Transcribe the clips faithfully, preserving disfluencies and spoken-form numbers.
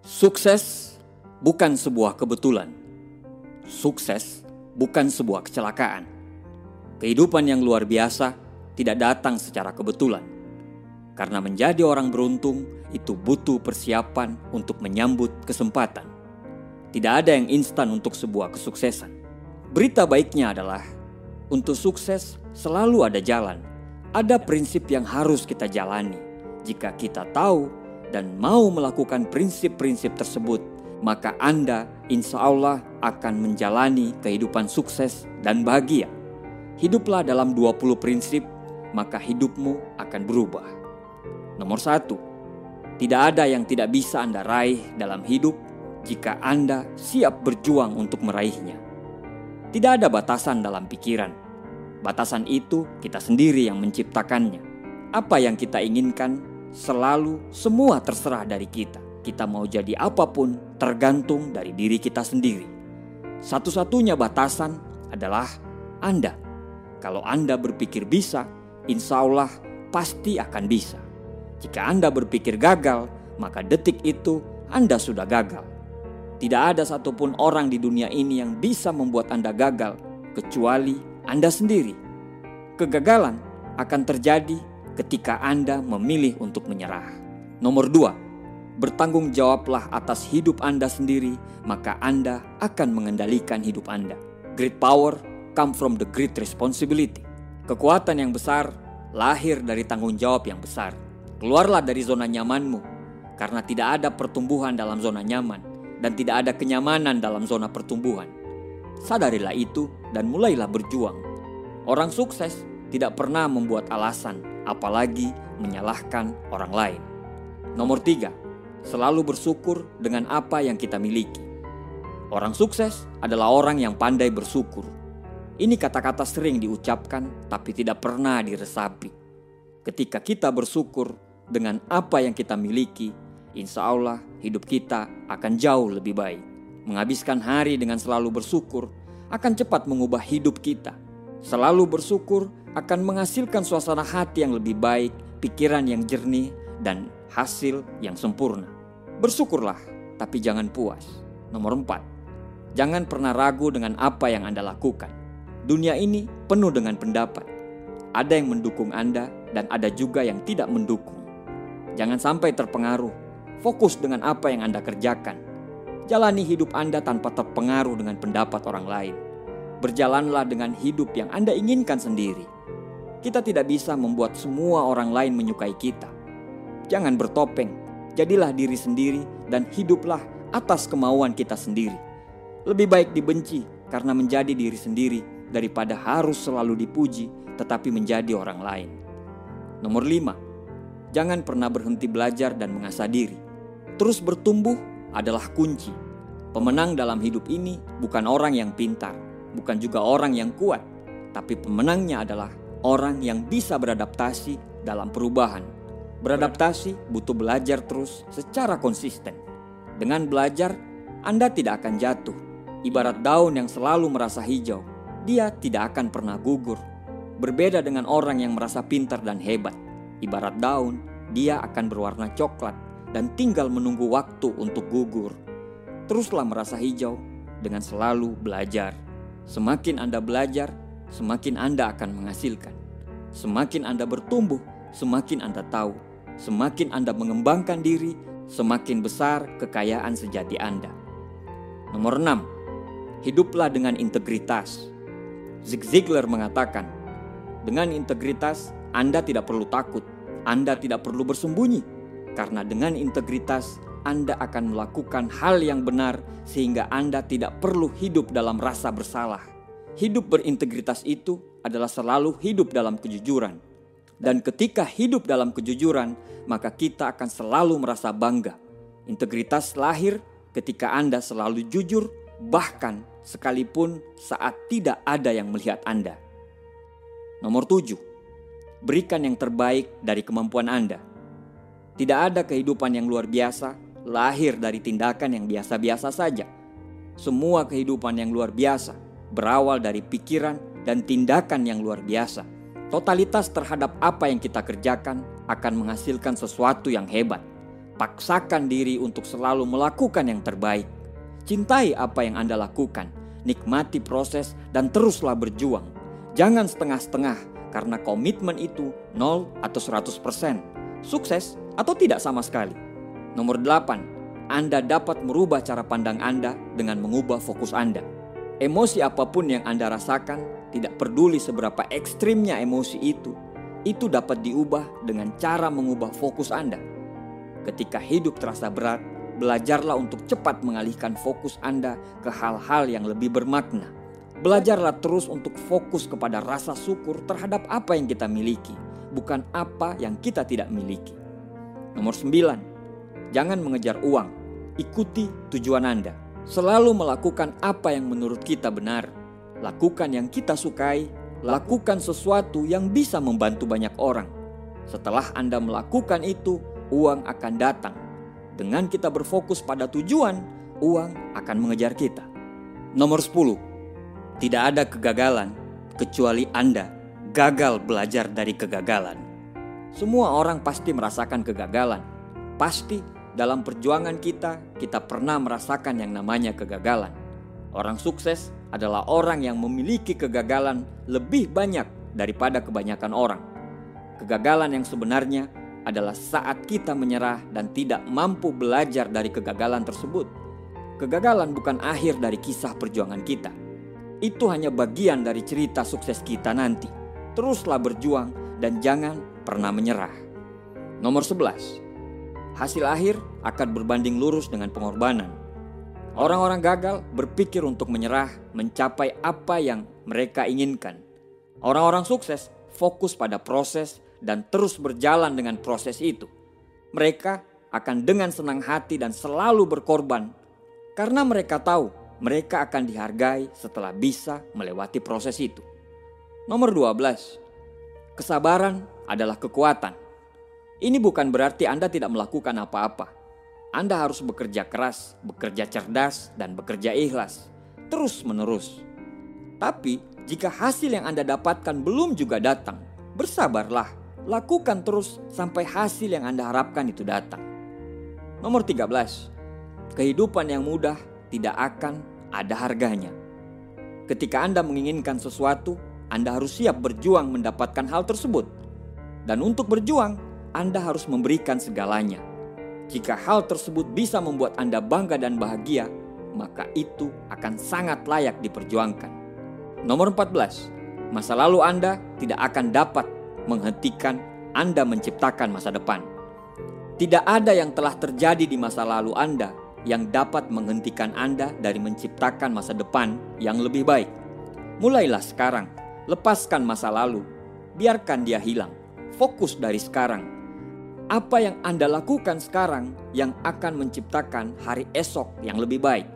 Sukses bukan sebuah kebetulan. Sukses bukan sebuah kecelakaan. Kehidupan yang luar biasa tidak datang secara kebetulan. Karena menjadi orang beruntung itu butuh persiapan untuk menyambut kesempatan. Tidak ada yang instan untuk sebuah kesuksesan. Berita baiknya adalah, untuk sukses selalu ada jalan. Ada prinsip yang harus kita jalani. Jika kita tahu dan mau melakukan prinsip-prinsip tersebut, maka Anda insya Allah akan menjalani kehidupan sukses dan bahagia. Hiduplah dalam dua puluh prinsip, maka hidupmu akan berubah. Nomor satu, tidak ada yang tidak bisa Anda raih dalam hidup jika Anda siap berjuang untuk meraihnya. Tidak ada batasan dalam pikiran. Batasan itu kita sendiri yang menciptakannya. Apa yang kita inginkan selalu semua terserah dari kita. Kita mau jadi apapun tergantung dari diri kita sendiri. Satu-satunya batasan adalah Anda. Kalau Anda berpikir bisa, insya Allah pasti akan bisa. Jika Anda berpikir gagal, maka detik itu Anda sudah gagal. Tidak ada satupun orang di dunia ini yang bisa membuat Anda gagal, kecuali Anda sendiri. Kegagalan akan terjadi ketika Anda memilih untuk menyerah. Nomor dua, bertanggung jawablah atas hidup Anda sendiri, maka Anda akan mengendalikan hidup Anda. Great power come from the great responsibility. Kekuatan yang besar lahir dari tanggung jawab yang besar. Keluarlah dari zona nyamanmu, karena tidak ada pertumbuhan dalam zona nyaman, dan tidak ada kenyamanan dalam zona pertumbuhan. Sadarilah itu dan mulailah berjuang. Orang sukses tidak pernah membuat alasan, apalagi menyalahkan orang lain. Nomor tiga, selalu bersyukur dengan apa yang kita miliki. Orang sukses adalah orang yang pandai bersyukur. Ini kata-kata sering diucapkan tapi tidak pernah diresapi. Ketika kita bersyukur dengan apa yang kita miliki, insya Allah hidup kita akan jauh lebih baik. Menghabiskan hari dengan selalu bersyukur akan cepat mengubah hidup kita. Selalu bersyukur akan menghasilkan suasana hati yang lebih baik, pikiran yang jernih, dan hasil yang sempurna. Bersyukurlah, tapi jangan puas. Nomor empat, jangan pernah ragu dengan apa yang Anda lakukan. Dunia ini penuh dengan pendapat. Ada yang mendukung Anda dan ada juga yang tidak mendukung. Jangan sampai terpengaruh. Fokus dengan apa yang Anda kerjakan. Jalani hidup Anda tanpa terpengaruh dengan pendapat orang lain. Berjalanlah dengan hidup yang Anda inginkan sendiri. Kita tidak bisa membuat semua orang lain menyukai kita. Jangan bertopeng, jadilah diri sendiri dan hiduplah atas kemauan kita sendiri. Lebih baik dibenci karena menjadi diri sendiri daripada harus selalu dipuji tetapi menjadi orang lain. Nomor lima, jangan pernah berhenti belajar dan mengasah diri. Terus bertumbuh adalah kunci. Pemenang dalam hidup ini bukan orang yang pintar, bukan juga orang yang kuat, tapi pemenangnya adalah orang yang bisa beradaptasi dalam perubahan. Beradaptasi butuh belajar terus secara konsisten. Dengan belajar, Anda tidak akan jatuh. Ibarat daun yang selalu merasa hijau, dia tidak akan pernah gugur. Berbeda dengan orang yang merasa pintar dan hebat. Ibarat daun, dia akan berwarna coklat dan tinggal menunggu waktu untuk gugur. Teruslah merasa hijau dengan selalu belajar. Semakin Anda belajar, semakin Anda akan menghasilkan. Semakin Anda bertumbuh, semakin Anda tahu. Semakin Anda mengembangkan diri, semakin besar kekayaan sejati Anda. Nomor enam, hiduplah dengan integritas. Zig Ziglar mengatakan, dengan integritas Anda tidak perlu takut, Anda tidak perlu bersembunyi. Karena dengan integritas Anda akan melakukan hal yang benar sehingga Anda tidak perlu hidup dalam rasa bersalah. Hidup berintegritas itu adalah selalu hidup dalam kejujuran. Dan ketika hidup dalam kejujuran, maka kita akan selalu merasa bangga. Integritas lahir ketika Anda selalu jujur, bahkan sekalipun saat tidak ada yang melihat Anda. Nomor tujuh, berikan yang terbaik dari kemampuan Anda. Tidak ada kehidupan yang luar biasa lahir dari tindakan yang biasa-biasa saja. Semua kehidupan yang luar biasa berawal dari pikiran dan tindakan yang luar biasa. Totalitas terhadap apa yang kita kerjakan akan menghasilkan sesuatu yang hebat. Paksakan diri untuk selalu melakukan yang terbaik. Cintai apa yang Anda lakukan, nikmati proses dan teruslah berjuang. Jangan setengah-setengah karena komitmen itu nol atau seratus persen, sukses atau tidak sama sekali. Nomor delapan, Anda dapat merubah cara pandang Anda dengan mengubah fokus Anda. Emosi apapun yang Anda rasakan, tidak peduli seberapa ekstrimnya emosi itu, itu dapat diubah dengan cara mengubah fokus Anda. Ketika hidup terasa berat, belajarlah untuk cepat mengalihkan fokus Anda ke hal-hal yang lebih bermakna. Belajarlah terus untuk fokus kepada rasa syukur terhadap apa yang kita miliki, bukan apa yang kita tidak miliki. Nomor sembilan, jangan mengejar uang, ikuti tujuan Anda. Selalu melakukan apa yang menurut kita benar. Lakukan yang kita sukai, lakukan sesuatu yang bisa membantu banyak orang. Setelah Anda melakukan itu, uang akan datang. Dengan kita berfokus pada tujuan, uang akan mengejar kita. Nomor sepuluh, tidak ada kegagalan kecuali Anda gagal belajar dari kegagalan. Semua orang pasti merasakan kegagalan. Pasti dalam perjuangan kita, kita pernah merasakan yang namanya kegagalan. Orang sukses adalah orang yang memiliki kegagalan lebih banyak daripada kebanyakan orang. Kegagalan yang sebenarnya adalah saat kita menyerah dan tidak mampu belajar dari kegagalan tersebut. Kegagalan bukan akhir dari kisah perjuangan kita. Itu hanya bagian dari cerita sukses kita nanti. Teruslah berjuang dan jangan pernah menyerah. Nomor sebelas, hasil akhir akan berbanding lurus dengan pengorbanan. Orang-orang gagal berpikir untuk menyerah mencapai apa yang mereka inginkan. Orang-orang sukses fokus pada proses dan terus berjalan dengan proses itu. Mereka akan dengan senang hati dan selalu berkorban karena mereka tahu mereka akan dihargai setelah bisa melewati proses itu. Nomor dua belas, kesabaran adalah kekuatan. Ini bukan berarti Anda tidak melakukan apa-apa. Anda harus bekerja keras, bekerja cerdas, dan bekerja ikhlas, terus menerus. Tapi jika hasil yang Anda dapatkan belum juga datang, bersabarlah. Lakukan terus sampai hasil yang Anda harapkan itu datang. Nomor tiga belas, kehidupan yang mudah tidak akan ada harganya. Ketika Anda menginginkan sesuatu, Anda harus siap berjuang mendapatkan hal tersebut. Dan untuk berjuang, Anda harus memberikan segalanya. Jika hal tersebut bisa membuat Anda bangga dan bahagia, maka itu akan sangat layak diperjuangkan. Nomor empat belas, masa lalu Anda tidak akan dapat menghentikan Anda menciptakan masa depan. Tidak ada yang telah terjadi di masa lalu Anda yang dapat menghentikan Anda dari menciptakan masa depan yang lebih baik. Mulailah sekarang, lepaskan masa lalu, biarkan dia hilang. Fokus dari sekarang. Apa yang Anda lakukan sekarang yang akan menciptakan hari esok yang lebih baik.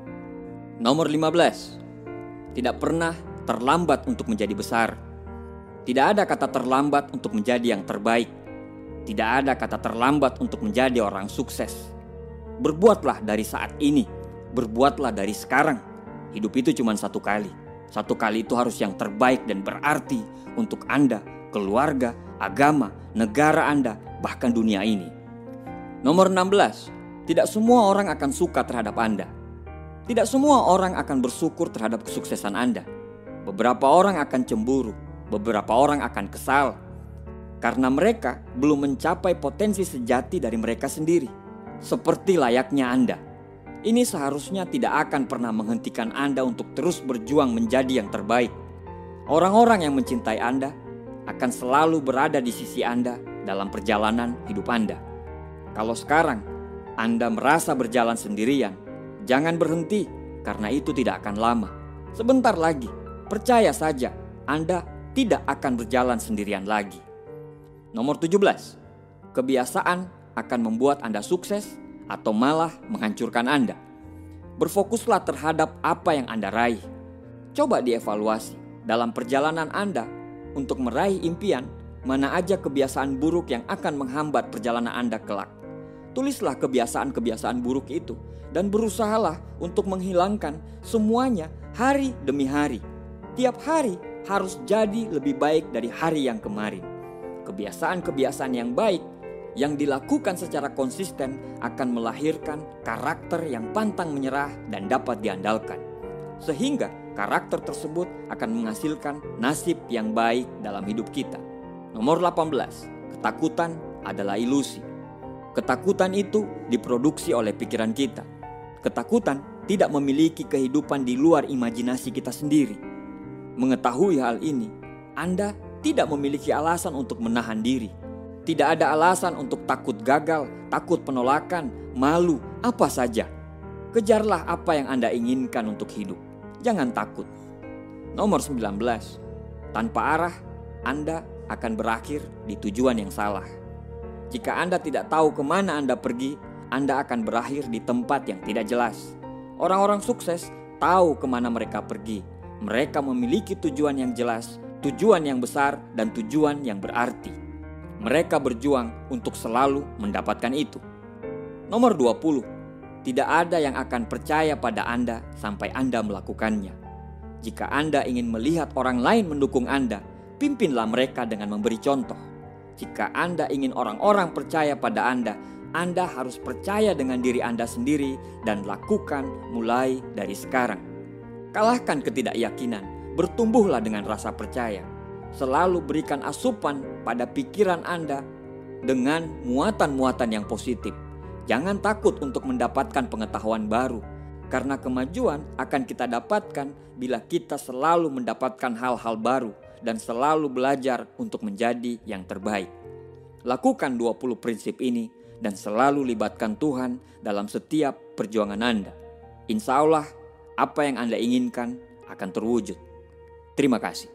Nomor lima belas, tidak pernah terlambat untuk menjadi besar. Tidak ada kata terlambat untuk menjadi yang terbaik. Tidak ada kata terlambat untuk menjadi orang sukses. Berbuatlah dari saat ini. Berbuatlah dari sekarang. Hidup itu cuma satu kali. Satu kali itu harus yang terbaik dan berarti untuk Anda, keluarga, agama, negara Anda, bahkan dunia ini. Nomor enam belas, tidak semua orang akan suka terhadap Anda. Tidak semua orang akan bersyukur terhadap kesuksesan Anda. Beberapa orang akan cemburu. Beberapa orang akan kesal karena mereka belum mencapai potensi sejati dari mereka sendiri. Seperti layaknya Anda. Ini seharusnya tidak akan pernah menghentikan Anda untuk terus berjuang menjadi yang terbaik. Orang-orang yang mencintai Anda akan selalu berada di sisi Anda dalam perjalanan hidup Anda. Kalau sekarang Anda merasa berjalan sendirian, jangan berhenti karena itu tidak akan lama. Sebentar lagi, percaya saja Anda tidak akan berjalan sendirian lagi. Nomor tujuh belas, kebiasaan akan membuat Anda sukses atau malah menghancurkan Anda. Berfokuslah terhadap apa yang Anda raih. Coba dievaluasi dalam perjalanan Anda untuk meraih impian, mana aja kebiasaan buruk yang akan menghambat perjalanan Anda kelak. Tulislah kebiasaan-kebiasaan buruk itu dan berusahalah untuk menghilangkan semuanya hari demi hari. Tiap hari harus jadi lebih baik dari hari yang kemarin. Kebiasaan-kebiasaan yang baik yang dilakukan secara konsisten akan melahirkan karakter yang pantang menyerah dan dapat diandalkan. Sehingga karakter tersebut akan menghasilkan nasib yang baik dalam hidup kita. Nomor delapan belas, ketakutan adalah ilusi. Ketakutan itu diproduksi oleh pikiran kita. Ketakutan tidak memiliki kehidupan di luar imajinasi kita sendiri. Mengetahui hal ini, Anda tidak memiliki alasan untuk menahan diri. Tidak ada alasan untuk takut gagal, takut penolakan, malu, apa saja. Kejarlah apa yang Anda inginkan untuk hidup. Jangan takut. Nomor sembilan belas, tanpa arah, Anda akan berakhir di tujuan yang salah. Jika Anda tidak tahu kemana Anda pergi, Anda akan berakhir di tempat yang tidak jelas. Orang-orang sukses tahu kemana mereka pergi. Mereka memiliki tujuan yang jelas, tujuan yang besar, dan tujuan yang berarti. Mereka berjuang untuk selalu mendapatkan itu. Nomor dua puluh, tidak ada yang akan percaya pada Anda sampai Anda melakukannya. Jika Anda ingin melihat orang lain mendukung Anda, pimpinlah mereka dengan memberi contoh. Jika Anda ingin orang-orang percaya pada Anda, Anda harus percaya dengan diri Anda sendiri dan lakukan mulai dari sekarang. Kalahkan ketidakyakinan, bertumbuhlah dengan rasa percaya. Selalu berikan asupan pada pikiran Anda dengan muatan-muatan yang positif. Jangan takut untuk mendapatkan pengetahuan baru, karena kemajuan akan kita dapatkan bila kita selalu mendapatkan hal-hal baru dan selalu belajar untuk menjadi yang terbaik. Lakukan dua puluh prinsip ini dan selalu libatkan Tuhan dalam setiap perjuangan Anda. Insya Allah, apa yang Anda inginkan akan terwujud. Terima kasih.